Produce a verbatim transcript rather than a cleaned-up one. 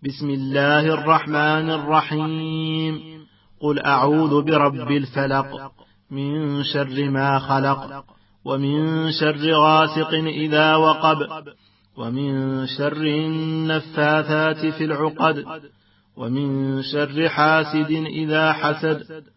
بسم الله الرحمن الرحيم. قل أعوذ برب الفلق من شر ما خلق، ومن شر غاسق إذا وقب، ومن شر النفاثات في العقد، ومن شر حاسد إذا حسد.